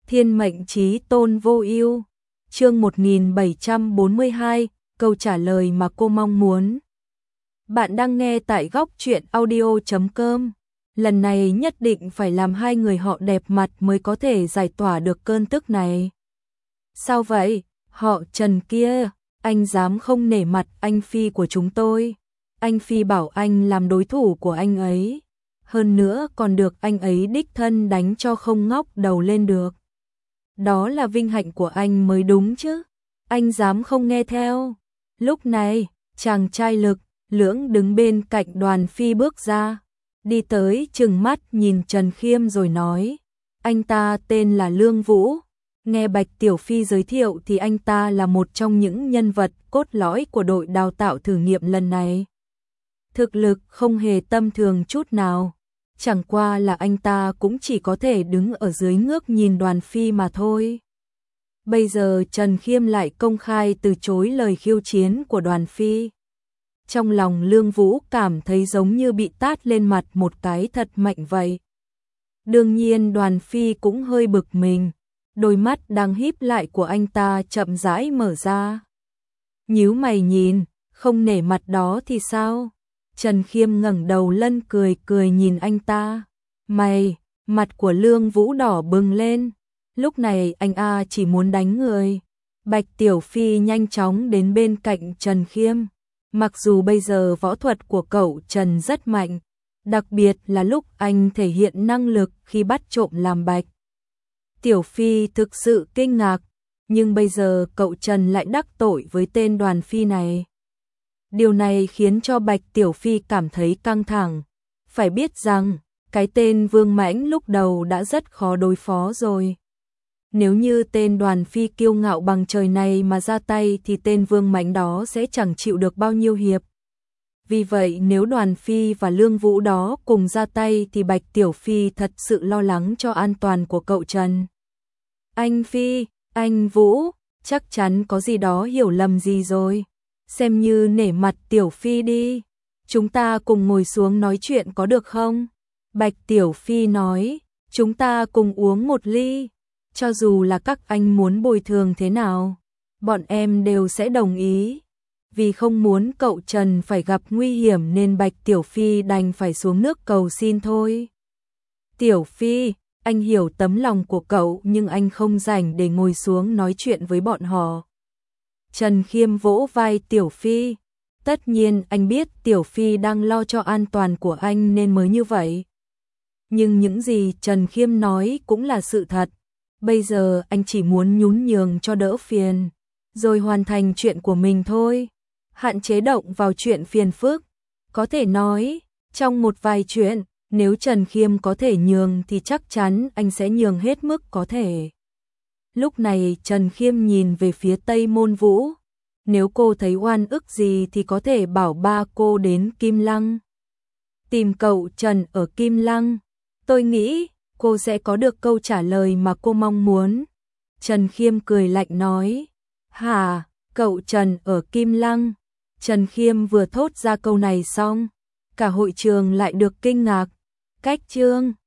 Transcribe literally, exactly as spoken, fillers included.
Thiên mệnh chí tôn vô ưu. Chương một nghìn bảy trăm bốn mươi hai, câu trả lời mà cô mong muốn. Bạn đang nghe tại góc truyện audio chấm com. Lần này nhất định phải làm hai người họ đẹp mặt mới có thể giải tỏa được cơn tức này. Sao vậy? Họ Trần kia, anh dám không nể mặt anh Phi của chúng tôi. Anh Phi bảo anh làm đối thủ của anh ấy. Hơn nữa còn được anh ấy đích thân đánh cho không ngóc đầu lên được. Đó là vinh hạnh của anh mới đúng chứ. Anh dám không nghe theo. Lúc này, chàng trai Lực Lưỡng đứng bên cạnh Đoàn Phi bước ra. Đi tới trừng mắt nhìn Trần Khiêm rồi nói. Anh ta tên là Lương Vũ. Nghe Bạch Tiểu Phi giới thiệu thì anh ta là một trong những nhân vật cốt lõi của đội đào tạo thử nghiệm lần này. Thực lực không hề tầm thường chút nào. Chẳng qua là anh ta cũng chỉ có thể đứng ở dưới ngước nhìn Đoàn Phi mà thôi. Bây giờ Trần Khiêm lại công khai từ chối lời khiêu chiến của Đoàn Phi. Trong lòng Lương Vũ cảm thấy giống như bị tát lên mặt một cái thật mạnh vậy. Đương nhiên Đoàn Phi cũng hơi bực mình. Đôi mắt đang híp lại của anh ta chậm rãi mở ra. Nhíu mày nhìn, không nể mặt đó thì sao? Trần Khiêm ngẩng đầu lên cười cười nhìn anh ta. Mày, mặt của Lương Vũ đỏ bừng lên. Lúc này anh A chỉ muốn đánh người. Bạch Tiểu Phi nhanh chóng đến bên cạnh Trần Khiêm. Mặc dù bây giờ võ thuật của cậu Trần rất mạnh, đặc biệt là lúc anh thể hiện năng lực khi bắt trộm làm Bạch Tiểu Phi thực sự kinh ngạc, nhưng bây giờ cậu Trần lại đắc tội với tên Đoàn Phi này. Điều này khiến cho Bạch Tiểu Phi cảm thấy căng thẳng. Phải biết rằng, cái tên Vương Mãnh lúc đầu đã rất khó đối phó rồi. Nếu như tên Đoàn Phi kiêu ngạo bằng trời này mà ra tay thì tên Vương Mãnh đó sẽ chẳng chịu được bao nhiêu hiệp. Vì vậy nếu Đoàn Phi và Lương Vũ đó cùng ra tay thì Bạch Tiểu Phi thật sự lo lắng cho an toàn của cậu Trần. Anh Phi, anh Vũ, chắc chắn có gì đó hiểu lầm gì rồi. Xem như nể mặt Tiểu Phi đi. Chúng ta cùng ngồi xuống nói chuyện có được không? Bạch Tiểu Phi nói, chúng ta cùng uống một ly. Cho dù là các anh muốn bồi thường thế nào, bọn em đều sẽ đồng ý. Vì không muốn cậu Trần phải gặp nguy hiểm nên Bạch Tiểu Phi đành phải xuống nước cầu xin thôi. Tiểu Phi, anh hiểu tấm lòng của cậu nhưng anh không rảnh để ngồi xuống nói chuyện với bọn họ. Trần Khiêm vỗ vai Tiểu Phi. Tất nhiên anh biết Tiểu Phi đang lo cho an toàn của anh nên mới như vậy. Nhưng những gì Trần Khiêm nói cũng là sự thật. Bây giờ anh chỉ muốn nhún nhường cho đỡ phiền, rồi hoàn thành chuyện của mình thôi. Hạn chế động vào chuyện phiền phức. Có thể nói, trong một vài chuyện, nếu Trần Khiêm có thể nhường thì chắc chắn anh sẽ nhường hết mức có thể. Lúc này Trần Khiêm nhìn về phía Tây Môn Vũ. Nếu cô thấy oan ức gì thì có thể bảo ba cô đến Kim Lăng. Tìm cậu Trần ở Kim Lăng. Tôi nghĩ cô sẽ có được câu trả lời mà cô mong muốn. Trần Khiêm cười lạnh nói. Hả, cậu Trần ở Kim Lăng? Trần Khiêm vừa thốt ra câu này xong, cả hội trường lại được kinh ngạc. Cách chương